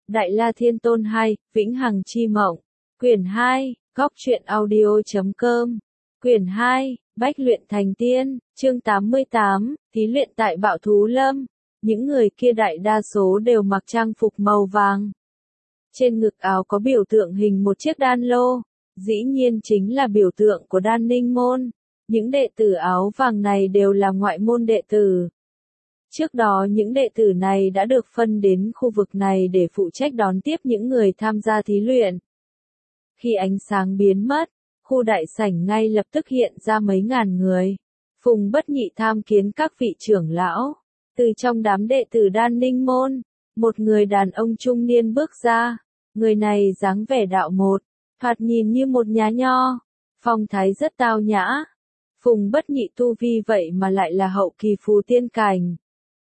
Đại La Thiên Tôn 2, Vĩnh Hằng Chi Mộng. Quyển 2, Góc Truyện Audio.com. Quyển 2, Bách Luyện Thành Tiên, chương 88, Thí luyện tại Bạo Thú Lâm. Những người kia đại đa số đều mặc trang phục màu vàng. Trên ngực áo có biểu tượng hình một chiếc đan lô, dĩ nhiên chính là biểu tượng của Đan Ninh Môn. Những đệ tử áo vàng này đều là ngoại môn đệ tử. Trước đó những đệ tử này đã được phân đến khu vực này để phụ trách đón tiếp những người tham gia thí luyện. Khi ánh sáng biến mất, khu đại sảnh ngay lập tức hiện ra mấy ngàn người. Phùng Bất Nhị tham kiến các vị trưởng lão. Từ trong đám đệ tử Đan Ninh Môn, một người đàn ông trung niên bước ra. Người này dáng vẻ đạo một, thoạt nhìn như một nhá nho, phong thái rất tao nhã. Phùng Bất Nhị tu vi vậy mà lại là hậu kỳ phù tiên cảnh.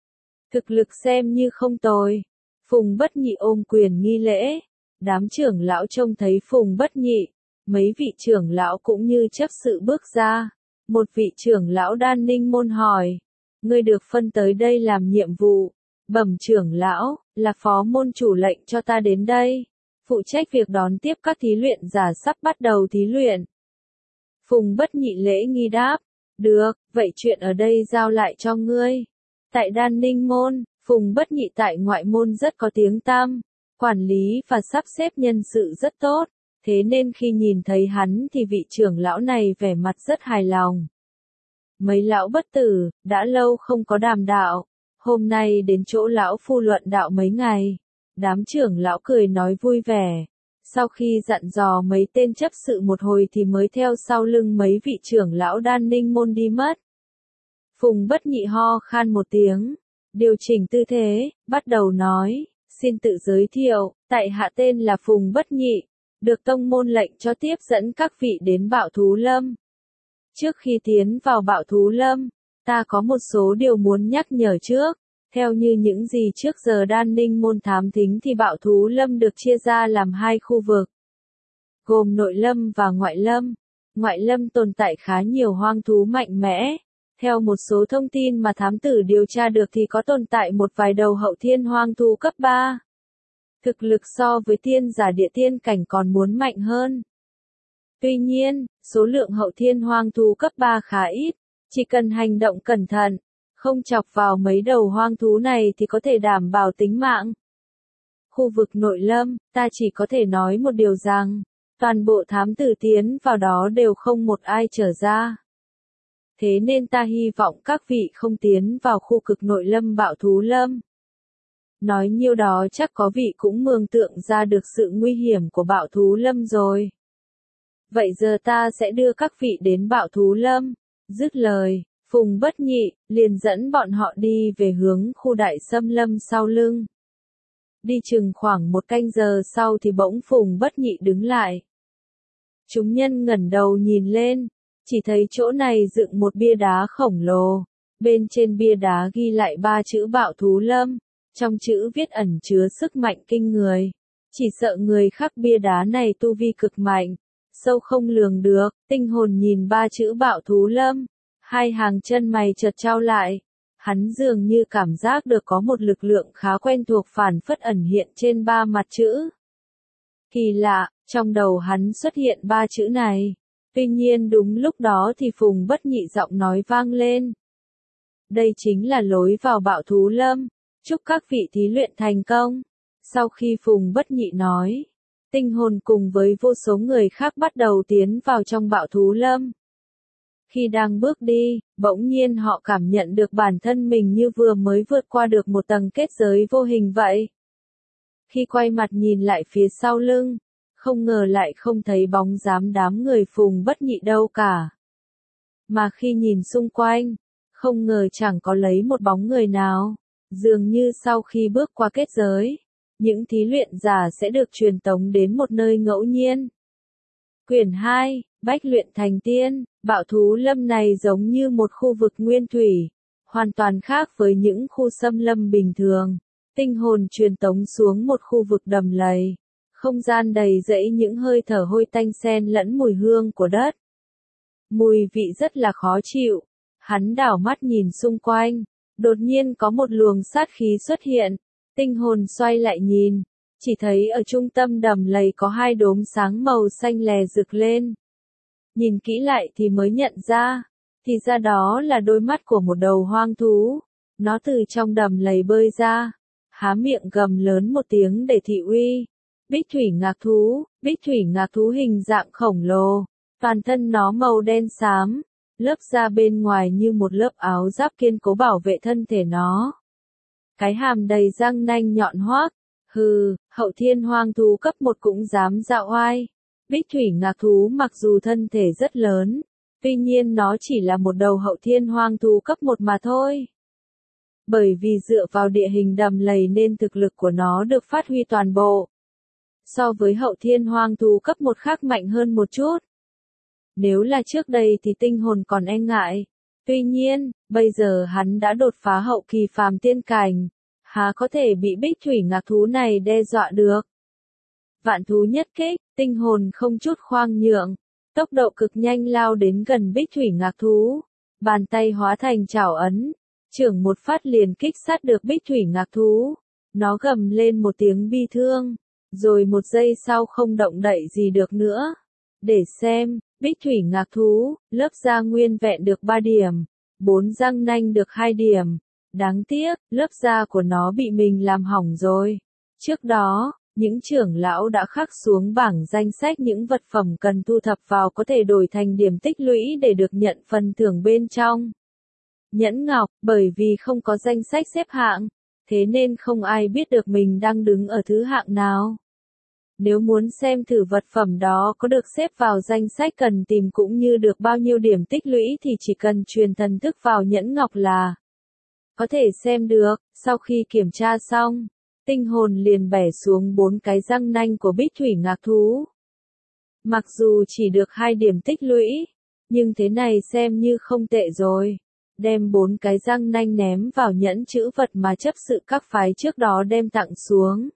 Thực lực xem như không tồi. Phùng Bất Nhị ôm quyền nghi lễ. Đám trưởng lão trông thấy Phùng Bất Nhị, mấy vị trưởng lão cũng như chấp sự bước ra. Một vị trưởng lão Đan Ninh Môn hỏi, ngươi được phân tới đây làm nhiệm vụ. Bẩm trưởng lão, là phó môn chủ lệnh cho ta đến đây, phụ trách việc đón tiếp các thí luyện giả sắp bắt đầu thí luyện. Phùng Bất Nhị lễ nghi đáp, được, vậy chuyện ở đây giao lại cho ngươi. Tại Đan Ninh Môn, Phùng Bất Nhị tại ngoại môn rất có tiếng tăm, quản lý và sắp xếp nhân sự rất tốt, thế nên khi nhìn thấy hắn thì vị trưởng lão này vẻ mặt rất hài lòng. Mấy lão bất tử, đã lâu không có đàm đạo, hôm nay đến chỗ lão phu luận đạo mấy ngày. Đám trưởng lão cười nói vui vẻ. Sau khi dặn dò mấy tên chấp sự một hồi thì mới theo sau lưng mấy vị trưởng lão Đan Ninh Môn đi mất. Phùng Bất Nhị ho khan một tiếng, điều chỉnh tư thế, bắt đầu nói, xin tự giới thiệu, tại hạ tên là Phùng Bất Nhị, được tông môn lệnh cho tiếp dẫn các vị đến Bạo Thú Lâm. Trước khi tiến vào Bạo Thú Lâm, ta có một số điều muốn nhắc nhở trước. Theo như những gì trước giờ Đan Ninh Môn thám thính thì Bạo Thú Lâm được chia ra làm hai khu vực, gồm nội lâm và ngoại lâm. Ngoại lâm tồn tại khá nhiều hoang thú mạnh mẽ. Theo một số thông tin mà thám tử điều tra được thì có tồn tại một vài đầu hậu thiên hoang thú cấp 3. Thực lực so với tiên giả địa tiên cảnh còn muốn mạnh hơn. Tuy nhiên, số lượng hậu thiên hoang thú cấp 3 khá ít, chỉ cần hành động cẩn thận, không chọc vào mấy đầu hoang thú này thì có thể đảm bảo tính mạng. Khu vực nội lâm, ta chỉ có thể nói một điều rằng, toàn bộ thám tử tiến vào đó đều không một ai trở ra. Thế nên ta hy vọng các vị không tiến vào khu cực nội lâm Bạo Thú Lâm. Nói nhiêu đó chắc có vị cũng mường tượng ra được sự nguy hiểm của Bạo Thú Lâm rồi. Vậy giờ ta sẽ đưa các vị đến Bạo Thú Lâm. Dứt lời, Phùng Bất Nhị liền dẫn bọn họ đi về hướng khu đại xâm lâm sau lưng. Đi chừng khoảng một canh giờ sau thì bỗng Phùng Bất Nhị đứng lại. Chúng nhân ngẩng đầu nhìn lên, chỉ thấy chỗ này dựng một bia đá khổng lồ. Bên trên bia đá ghi lại 3 chữ Bạo Thú Lâm, trong chữ viết ẩn chứa sức mạnh kinh người. Chỉ sợ người khắc bia đá này tu vi cực mạnh, sâu không lường được. Tinh hồn nhìn 3 chữ Bạo Thú Lâm, hai hàng chân mày chợt chau lại. Hắn dường như cảm giác được có một lực lượng khá quen thuộc phản phất ẩn hiện trên 3 mặt chữ. Kỳ lạ, trong đầu hắn xuất hiện 3 chữ này. Tuy nhiên đúng lúc đó thì Phùng Bất Nhị giọng nói vang lên. Đây chính là lối vào Bạo Thú Lâm, chúc các vị thí luyện thành công. Sau khi Phùng Bất Nhị nói, tinh hồn cùng với vô số người khác bắt đầu tiến vào trong Bạo Thú Lâm. Khi đang bước đi, bỗng nhiên họ cảm nhận được bản thân mình như vừa mới vượt qua được một tầng kết giới vô hình vậy. Khi quay mặt nhìn lại phía sau lưng, không ngờ lại không thấy bóng dáng đám người Phùng Bất Nhị đâu cả. Mà khi nhìn xung quanh, không ngờ chẳng có lấy một bóng người nào. Dường như sau khi bước qua kết giới, những thí luyện giả sẽ được truyền tống đến một nơi ngẫu nhiên. Quyển 2, Bách Luyện Thành Tiên. Bạo Thú Lâm này giống như một khu vực nguyên thủy, hoàn toàn khác với những khu xâm lâm bình thường. Tinh hồn truyền tống xuống một khu vực đầm lầy, không gian đầy rẫy những hơi thở hôi tanh xen lẫn mùi hương của đất. Mùi vị rất là khó chịu. Hắn đảo mắt nhìn xung quanh, đột nhiên có một luồng sát khí xuất hiện. Tinh hồn xoay lại nhìn, chỉ thấy ở trung tâm đầm lầy có hai đốm sáng màu xanh lè rực lên. Nhìn kỹ lại thì mới nhận ra, thì ra đó là đôi mắt của một đầu hoang thú. Nó từ trong đầm lầy bơi ra, há miệng gầm lớn một tiếng để thị uy. Bích thủy ngạc thú hình dạng khổng lồ, toàn thân nó màu đen xám, lớp da bên ngoài như một lớp áo giáp kiên cố bảo vệ thân thể nó. Cái hàm đầy răng nanh nhọn hoác, hừ, hậu thiên hoang thú cấp 1 cũng dám dạo oai. Bích thủy ngạc thú mặc dù thân thể rất lớn, tuy nhiên nó chỉ là một đầu hậu thiên hoang thú cấp 1 mà thôi. Bởi vì dựa vào địa hình đầm lầy nên thực lực của nó được phát huy toàn bộ. So với hậu thiên hoang thú cấp 1 khác mạnh hơn một chút. Nếu là trước đây thì tinh hồn còn e ngại. Tuy nhiên, bây giờ hắn đã đột phá hậu kỳ phàm tiên cảnh. Há có thể bị bích thủy ngạc thú này đe dọa được. Vạn thú nhất kích, tinh hồn không chút khoang nhượng. Tốc độ cực nhanh lao đến gần bích thủy ngạc thú. Bàn tay hóa thành chảo ấn. Chưởng một phát liền kích sát được bích thủy ngạc thú. Nó gầm lên một tiếng bi thương. Rồi một giây sau không động đậy gì được nữa. Để xem, bích thủy ngạc thú, lớp da nguyên vẹn được 3 điểm. 4 răng nanh được 2 điểm. Đáng tiếc, lớp da của nó bị mình làm hỏng rồi. Trước đó, những trưởng lão đã khắc xuống bảng danh sách những vật phẩm cần thu thập vào có thể đổi thành điểm tích lũy để được nhận phần thưởng bên trong. Nhẫn ngọc, bởi vì không có danh sách xếp hạng, thế nên không ai biết được mình đang đứng ở thứ hạng nào. Nếu muốn xem thử vật phẩm đó có được xếp vào danh sách cần tìm cũng như được bao nhiêu điểm tích lũy thì chỉ cần truyền thần thức vào nhẫn ngọc là có thể xem được. Sau khi kiểm tra xong, tinh hồn liền bẻ xuống 4 cái răng nanh của bích thủy ngạc thú. Mặc dù chỉ được 2 điểm tích lũy, nhưng thế này xem như không tệ rồi. Đem 4 cái răng nanh ném vào nhẫn chữ vật mà chấp sự các phái trước đó đem tặng xuống.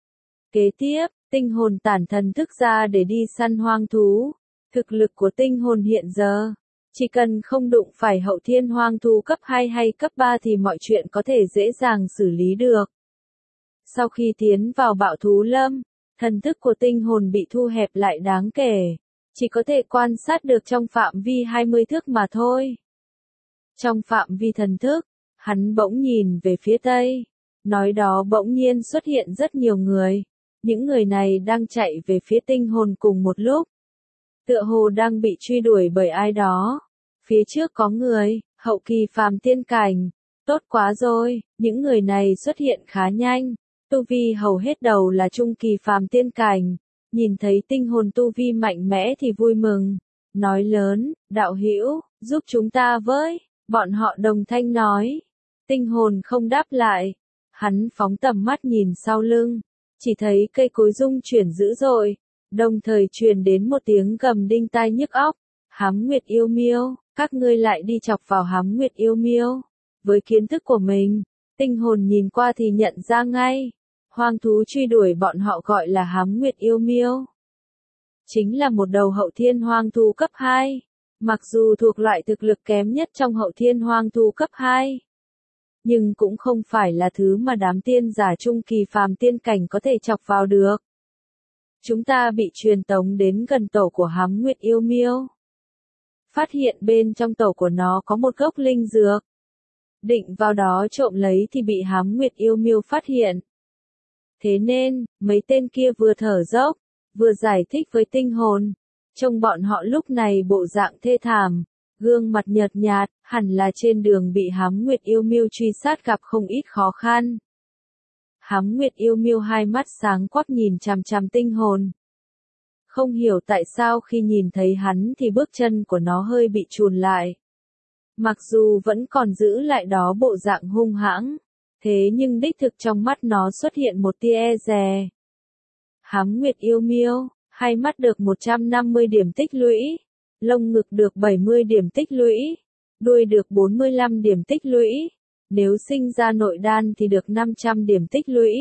Kế tiếp, tinh hồn tản thần thức ra để đi săn hoang thú. Thực lực của tinh hồn hiện giờ, chỉ cần không đụng phải hậu thiên hoang thú cấp 2 hay cấp 3 thì mọi chuyện có thể dễ dàng xử lý được. Sau khi tiến vào bạo thú lâm, thần thức của tinh hồn bị thu hẹp lại đáng kể. Chỉ có thể quan sát được trong phạm vi 20 thước mà thôi. Trong phạm vi thần thức, hắn bỗng nhìn về phía tây. Nói đó bỗng nhiên xuất hiện rất nhiều người. Những người này đang chạy về phía tinh hồn cùng một lúc. Tựa hồ đang bị truy đuổi bởi ai đó. Phía trước có người, hậu kỳ phàm tiên cảnh. Tốt quá rồi, những người này xuất hiện khá nhanh. Tu vi hầu hết đầu là trung kỳ phàm tiên cảnh. Nhìn thấy tinh hồn tu vi mạnh mẽ thì vui mừng. Nói lớn, đạo hữu, giúp chúng ta với. Bọn họ đồng thanh nói. Tinh hồn không đáp lại. Hắn phóng tầm mắt nhìn sau lưng. Chỉ thấy cây cối rung chuyển dữ dội. Đồng thời truyền đến một tiếng gầm đinh tai nhức óc. Hám Nguyệt yêu miêu, các ngươi lại đi chọc vào Hám Nguyệt yêu miêu. Với kiến thức của mình, tinh hồn nhìn qua thì nhận ra ngay. Hoang thú truy đuổi bọn họ gọi là Hám Nguyệt yêu miêu. Chính là một đầu hậu thiên hoang thú cấp 2. Mặc dù thuộc loại thực lực kém nhất trong hậu thiên hoang thú cấp 2. Nhưng cũng không phải là thứ mà đám tiên giả trung kỳ phàm tiên cảnh có thể chọc vào được. Chúng ta bị truyền tống đến gần tổ của Hám Nguyệt yêu miêu. Phát hiện bên trong tổ của nó có một gốc linh dược. Định vào đó trộm lấy thì bị Hám Nguyệt yêu miêu phát hiện. Thế nên, mấy tên kia vừa thở dốc, vừa giải thích với tinh hồn. Trông bọn họ lúc này bộ dạng thê thảm, gương mặt nhợt nhạt, hẳn là trên đường bị Hám Nguyệt yêu miêu truy sát gặp không ít khó khăn. Hám Nguyệt yêu miêu hai mắt sáng quắc nhìn chằm chằm tinh hồn. Không hiểu tại sao khi nhìn thấy hắn thì bước chân của nó hơi bị chùn lại. Mặc dù vẫn còn giữ lại đó bộ dạng hung hãng, thế nhưng đích thực trong mắt nó xuất hiện một tia e dè. Hám Nguyệt yêu miêu, hai mắt được 150 điểm tích lũy, lông ngực được 70 điểm tích lũy, đuôi được 45 điểm tích lũy, nếu sinh ra nội đan thì được 500 điểm tích lũy.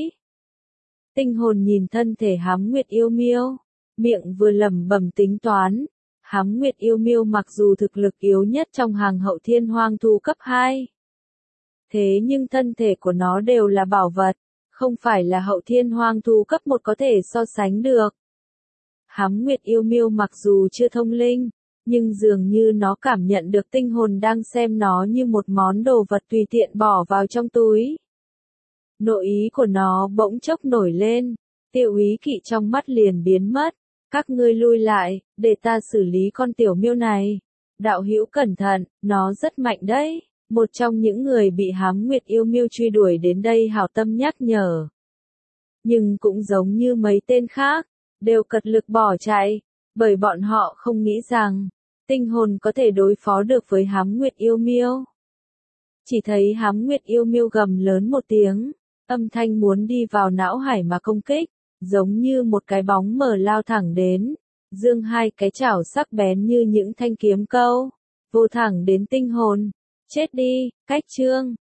Tinh hồn nhìn thân thể Hám Nguyệt yêu miêu, miệng vừa lẩm bẩm tính toán. Hám Nguyệt yêu miêu mặc dù thực lực yếu nhất trong hàng hậu thiên hoang thú cấp 2. Thế nhưng thân thể của nó đều là bảo vật, không phải là hậu thiên hoang thú cấp 1 có thể so sánh được. Hám Nguyệt yêu miêu mặc dù chưa thông linh, nhưng dường như nó cảm nhận được tinh hồn đang xem nó như một món đồ vật tùy tiện bỏ vào trong túi. Nội ý của nó bỗng chốc nổi lên, Tiêu Úy Kỵ trong mắt liền biến mất. Các ngươi lui lại, để ta xử lý con tiểu miêu này. Đạo hữu cẩn thận, nó rất mạnh đấy. Một trong những người bị Hám Nguyệt yêu miêu truy đuổi đến đây hảo tâm nhắc nhở. Nhưng cũng giống như mấy tên khác, đều cật lực bỏ chạy, bởi bọn họ không nghĩ rằng tinh hồn có thể đối phó được với Hám Nguyệt yêu miêu. Chỉ thấy Hám Nguyệt yêu miêu gầm lớn một tiếng, âm thanh muốn đi vào não hải mà công kích, giống như một cái bóng mờ lao thẳng đến, dương hai cái chảo sắc bén như những thanh kiếm câu, vô thẳng đến tinh hồn. Chết đi, cách chương.